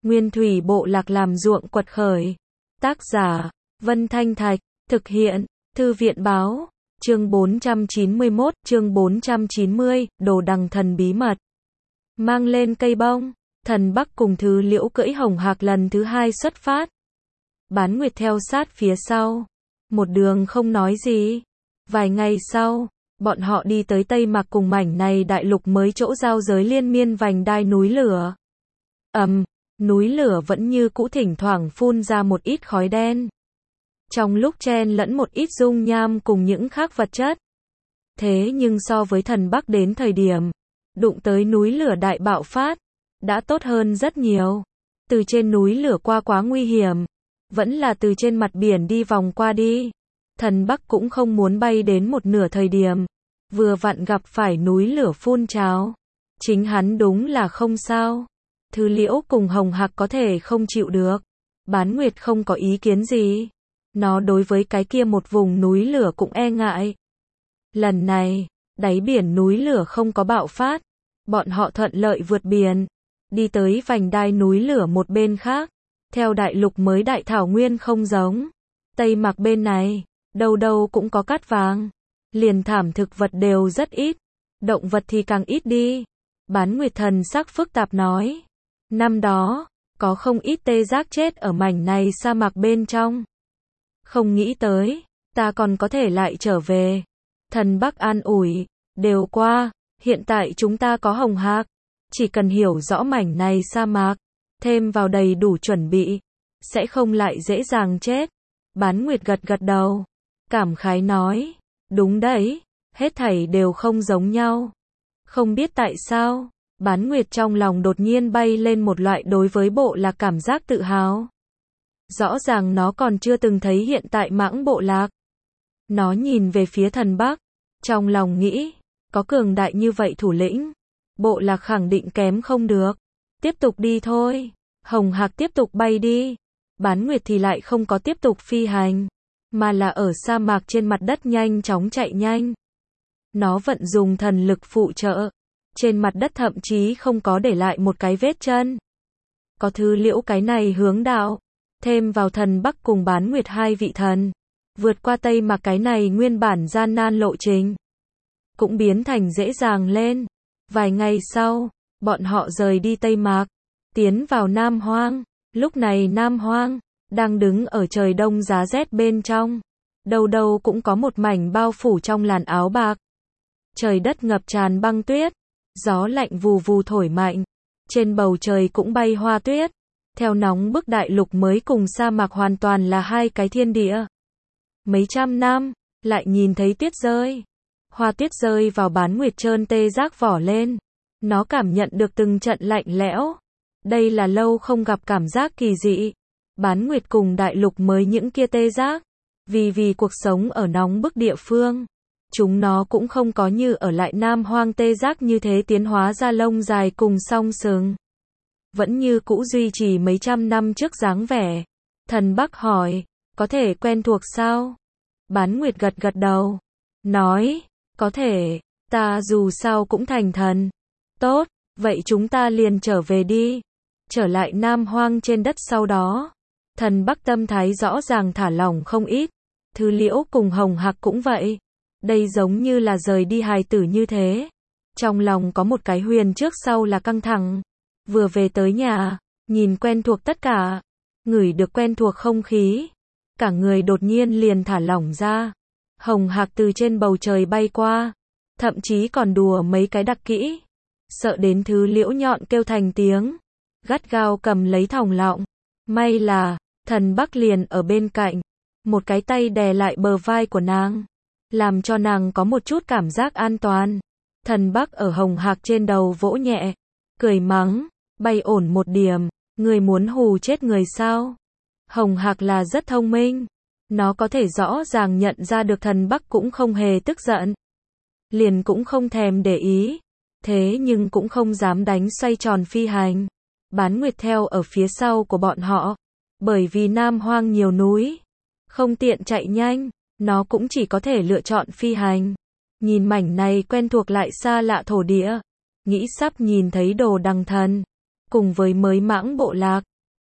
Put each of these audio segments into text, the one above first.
Nguyên thủy bộ lạc làm ruộng quật khởi. Tác giả, Vân Thanh Thạch, thực hiện, Thư viện báo, chương 491, chương 490, đồ đằng thần bí mật. Mang lên cây bông, Thần Bắc cùng Thứ Liễu cưỡi hồng hạc lần thứ hai xuất phát. Bán Nguyệt theo sát phía sau, một đường không nói gì. Vài ngày sau, bọn họ đi tới Tây Mạc cùng mảnh này đại lục mới chỗ giao giới liên miên vành đai núi lửa. Núi lửa vẫn như cũ thỉnh thoảng phun ra một ít khói đen. Trong lúc chen lẫn một ít dung nham cùng những khác vật chất. Thế nhưng so với Thần Bắc đến thời điểm đụng tới núi lửa đại bạo phát, đã tốt hơn rất nhiều. Từ trên núi lửa qua quá nguy hiểm, vẫn là từ trên mặt biển đi vòng qua đi. Thần Bắc cũng không muốn bay đến một nửa thời điểm, vừa vặn gặp phải núi lửa phun trào. Chính hắn đúng là không sao. Thứ Liễu cùng Hồng Hạc có thể không chịu được. Bán Nguyệt không có ý kiến gì. Nó đối với cái kia một vùng núi lửa cũng e ngại. Lần này, đáy biển núi lửa không có bạo phát. Bọn họ thuận lợi vượt biển, đi tới vành đai núi lửa một bên khác. Theo đại lục mới đại thảo nguyên không giống. Tây Mạc bên này, đâu đâu cũng có cát vàng. Liền thảm thực vật đều rất ít. Động vật thì càng ít đi. Bán Nguyệt thần sắc phức tạp nói. Năm đó, có không ít tê giác chết ở mảnh này sa mạc bên trong. Không nghĩ tới, ta còn có thể lại trở về. Thần Bắc an ủi, đều qua, hiện tại chúng ta có Hồng Hạc. Chỉ cần hiểu rõ mảnh này sa mạc, thêm vào đầy đủ chuẩn bị, sẽ không lại dễ dàng chết. Bán Nguyệt gật gật đầu, cảm khái nói, đúng đấy, hết thảy đều không giống nhau. Không biết tại sao, Bán Nguyệt trong lòng đột nhiên bay lên một loại đối với bộ lạc cảm giác tự hào. Rõ ràng nó còn chưa từng thấy hiện tại mãng bộ lạc. Nó nhìn về phía Thần Bắc, trong lòng nghĩ, có cường đại như vậy thủ lĩnh, bộ lạc khẳng định kém không được. Tiếp tục đi thôi. Hồng Hạc tiếp tục bay đi. Bán Nguyệt thì lại không có tiếp tục phi hành, mà là ở sa mạc trên mặt đất nhanh chóng chạy nhanh. Nó vận dùng thần lực phụ trợ. Trên mặt đất thậm chí không có để lại một cái vết chân. Có Thứ Liễu cái này hướng đạo, thêm vào Thần Bắc cùng Bán Nguyệt hai vị thần, vượt qua Tây Mạc cái này nguyên bản gian nan lộ trình, cũng biến thành dễ dàng lên. Vài ngày sau, bọn họ rời đi Tây Mạc, tiến vào Nam Hoang. Lúc này Nam Hoang đang đứng ở trời đông giá rét bên trong, đâu đâu cũng có một mảnh bao phủ trong làn áo bạc. Trời đất ngập tràn băng tuyết, gió lạnh vù vù thổi mạnh, trên bầu trời cũng bay hoa tuyết. Theo nóng bức đại lục mới cùng sa mạc hoàn toàn là hai cái thiên địa. Mấy trăm năm, lại nhìn thấy tuyết rơi. Hoa tuyết rơi vào Bán Nguyệt trơn tê giác vỏ lên. Nó cảm nhận được từng trận lạnh lẽo. Đây là lâu không gặp cảm giác kỳ dị. Bán Nguyệt cùng đại lục mới những kia tê giác. Vì cuộc sống ở nóng bức địa phương, chúng nó cũng không có như ở lại Nam Hoang tê giác như thế tiến hóa ra lông dài cùng song sừng. Vẫn như cũ duy trì mấy trăm năm trước dáng vẻ. Thần Bắc hỏi, có thể quen thuộc sao? Bán Nguyệt gật gật đầu, nói, có thể, ta dù sao cũng thành thần. Tốt, vậy chúng ta liền trở về đi. Trở lại Nam Hoang trên đất sau đó. Thần Bắc tâm thái rõ ràng thả lỏng không ít. Thứ Liễu cùng Hồng Hạc cũng vậy. Đây giống như là rời đi hài tử như thế. Trong lòng có một cái huyền trước sau là căng thẳng. Vừa về tới nhà, nhìn quen thuộc tất cả, ngửi được quen thuộc không khí, cả người đột nhiên liền thả lỏng ra. Hồng Hạc từ trên bầu trời bay qua, thậm chí còn đùa mấy cái đặc kỹ, sợ đến Thứ Liễu nhọn kêu thành tiếng, gắt gao cầm lấy thòng lọng. May là, Thần Bắc liền ở bên cạnh, một cái tay đè lại bờ vai của nàng, làm cho nàng có một chút cảm giác an toàn. Thần Bắc ở Hồng Hạc trên đầu vỗ nhẹ, cười mắng, bay ổn một điểm, người muốn hù chết người sao? Hồng Hạc là rất thông minh, nó có thể rõ ràng nhận ra được Thần Bắc cũng không hề tức giận, liền cũng không thèm để ý, thế nhưng cũng không dám đánh xoay tròn phi hành. Bán Nguyệt theo ở phía sau của bọn họ, bởi vì Nam Hoang nhiều núi, không tiện chạy nhanh, nó cũng chỉ có thể lựa chọn phi hành. Nhìn mảnh này quen thuộc lại xa lạ thổ địa, nghĩ sắp nhìn thấy đồ đằng thần, cùng với mới mãng bộ lạc,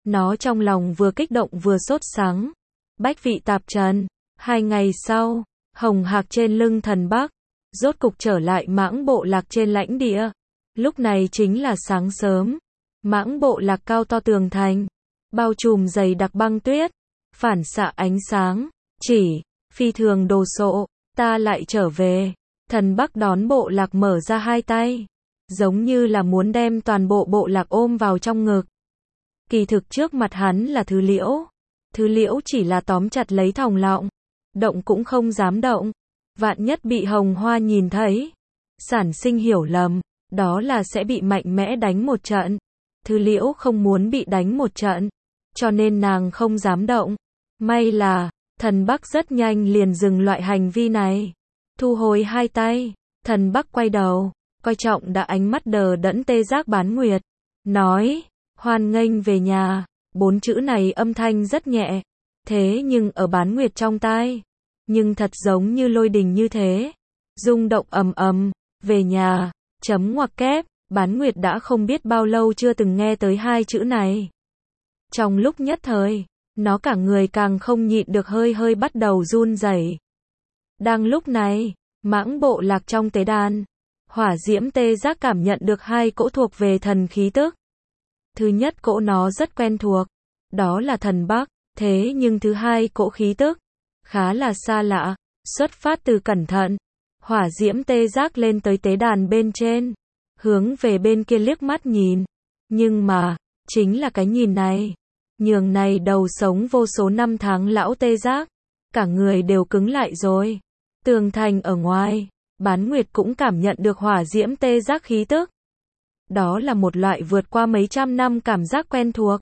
Nó trong lòng vừa kích động vừa sốt sắng. Bách vị tạp trần. 2 ngày sau, Hồng Hạc trên lưng thần Bắc, rốt cục trở lại Mãng Bộ Lạc trên lãnh địa. Lúc này chính là sáng sớm. Mãng Bộ Lạc cao to tường thành, bao trùm dày đặc băng tuyết, phản xạ ánh sáng, chỉ, phi thường đồ sộ, ta lại trở về. Thần Bắc đón Bộ Lạc mở ra 2 tay, giống như là muốn đem toàn bộ Bộ Lạc ôm vào trong ngực. Kỳ thực trước mặt hắn là Thứ Liễu. Thứ Liễu chỉ là tóm chặt lấy thòng lọng, động cũng không dám động. Vạn nhất bị Hồng Hoa nhìn thấy, sản sinh hiểu lầm, đó là sẽ bị mạnh mẽ đánh một trận. Thứ Liễu không muốn bị đánh một trận, cho nên nàng không dám động. May là, thần Bắc rất nhanh liền dừng loại hành vi này. Thu hồi 2 tay, thần Bắc quay đầu, coi trọng đã ánh mắt đờ đẫn Tê Giác Bán Nguyệt. Nói, hoan nghênh về nhà. 4 chữ này âm thanh rất nhẹ, thế nhưng ở Bán Nguyệt trong tai, nhưng thật giống như lôi đình như thế. Rung động ầm ầm, về nhà, chấm ngoặc kép, Bán Nguyệt đã không biết bao lâu chưa từng nghe tới 2 chữ này. Trong lúc nhất thời, nó cả người càng không nhịn được hơi hơi bắt đầu run rẩy. Đang lúc này, Mãng Bộ Lạc trong tế đàn, Hỏa Diễm Tê Giác cảm nhận được 2 cỗ thuộc về thần khí tức. Thứ nhất cỗ nó rất quen thuộc, đó là thần Bắc, thế nhưng thứ 2 cỗ khí tức khá là xa lạ, xuất phát từ cẩn thận. Hỏa Diễm Tê Giác lên tới tế đàn bên trên, hướng về bên kia liếc mắt nhìn, nhưng mà, chính là cái nhìn này, nhường này đầu sống vô số năm tháng lão Tê Giác, cả người đều cứng lại rồi. Tường thành ở ngoài, Bán Nguyệt cũng cảm nhận được Hỏa Diễm Tê Giác khí tức. Đó là một loại vượt qua mấy trăm năm cảm giác quen thuộc.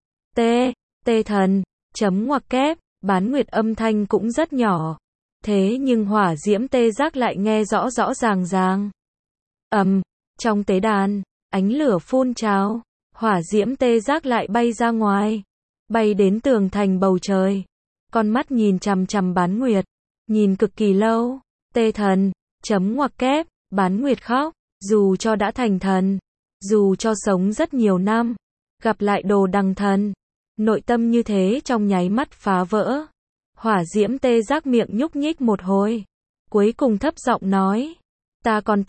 Tê thần, chấm ngoặc kép, Bán Nguyệt âm thanh cũng rất nhỏ. Thế nhưng Hỏa Diễm Tê Giác lại nghe rõ rõ ràng ràng. Trong tế đàn, ánh lửa phun trào, Hỏa Diễm Tê Giác lại bay ra ngoài, bay đến tường thành bầu trời. Con mắt nhìn chằm chằm Bán Nguyệt, nhìn cực kỳ lâu. Tê thần, chấm ngoặc kép, Bán Nguyệt khóc, dù cho đã thành thần, dù cho sống rất nhiều năm, gặp lại Đồ Đằng thần, nội tâm như thế trong nháy mắt phá vỡ. Hỏa Diễm Tê Giác miệng nhúc nhích một hồi, cuối cùng thấp giọng nói, ta còn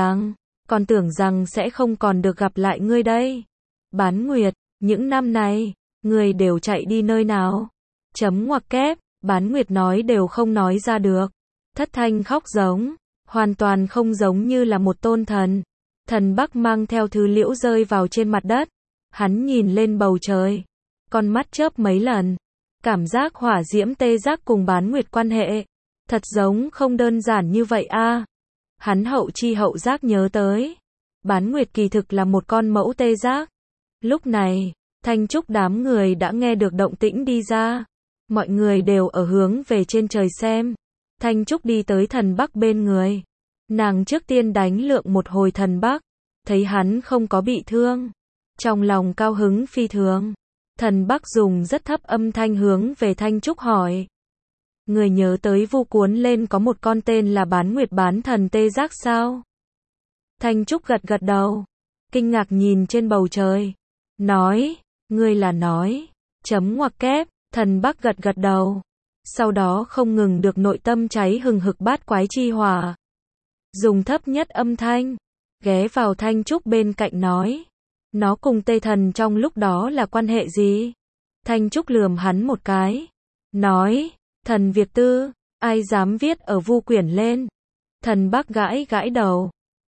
tưởng rằng sẽ không còn được gặp lại ngươi đây. Bán Nguyệt, những năm này, ngươi đều chạy đi nơi nào? Chấm ngoặc kép, Bán Nguyệt nói đều không nói ra được. Thất thanh khóc giống, hoàn toàn không giống như là một tôn thần. Thần Bắc mang theo Thứ Liễu rơi vào trên mặt đất. Hắn nhìn lên bầu trời, con mắt chớp mấy lần. Cảm giác Hỏa Diễm Tê Giác cùng Bán Nguyệt quan hệ, thật giống không đơn giản như vậy a. Hắn hậu chi hậu giác nhớ tới, Bán Nguyệt kỳ thực là một con mẫu tê giác. Lúc này, Thanh Trúc đám người đã nghe được động tĩnh đi ra. Mọi người đều ở hướng về trên trời xem. Thanh Trúc đi tới thần Bắc bên người. Nàng trước tiên đánh lượng một hồi thần Bắc, thấy hắn không có bị thương. Trong lòng cao hứng phi thường. Thần Bắc dùng rất thấp âm thanh hướng về Thanh Trúc hỏi. Người nhớ tới Vu Cuốn lên có một con tên là Bán Nguyệt bán thần tê giác sao? Thanh Trúc gật gật đầu, kinh ngạc nhìn trên bầu trời. Nói, ngươi là nói, chấm ngoặc kép, thần Bắc gật gật đầu. Sau đó không ngừng được nội tâm cháy hừng hực bát quái chi hỏa. Dùng thấp nhất âm thanh, ghé vào Thanh Trúc bên cạnh nói. Nó cùng tê thần trong lúc đó là quan hệ gì? Thanh Trúc lườm hắn một cái. Nói, thần việc tư, ai dám viết ở Vu quyển lên? Thần Bắc gãi gãi đầu.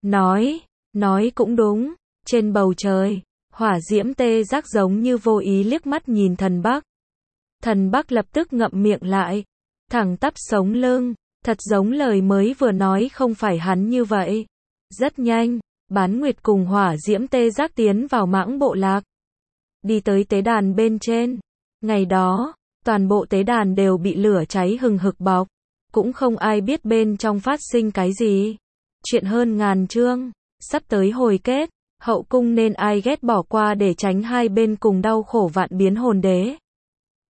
Nói cũng đúng. Trên bầu trời, Hỏa Diễm Tê Giác giống như vô ý liếc mắt nhìn thần Bắc. Thần Bắc lập tức ngậm miệng lại, thẳng tắp sống lưng, thật giống lời mới vừa nói không phải hắn như vậy. Rất nhanh, Bán Nguyệt cùng Hỏa Diễm Tê Giác tiến vào Mãng Bộ Lạc. Đi tới tế đàn bên trên. Ngày đó, toàn bộ tế đàn đều bị lửa cháy hừng hực bọc. Cũng không ai biết bên trong phát sinh cái gì. Chuyện hơn ngàn chương, sắp tới hồi kết. Hậu cung nên ai ghét bỏ qua để tránh hai bên cùng đau khổ vạn biến hồn đế.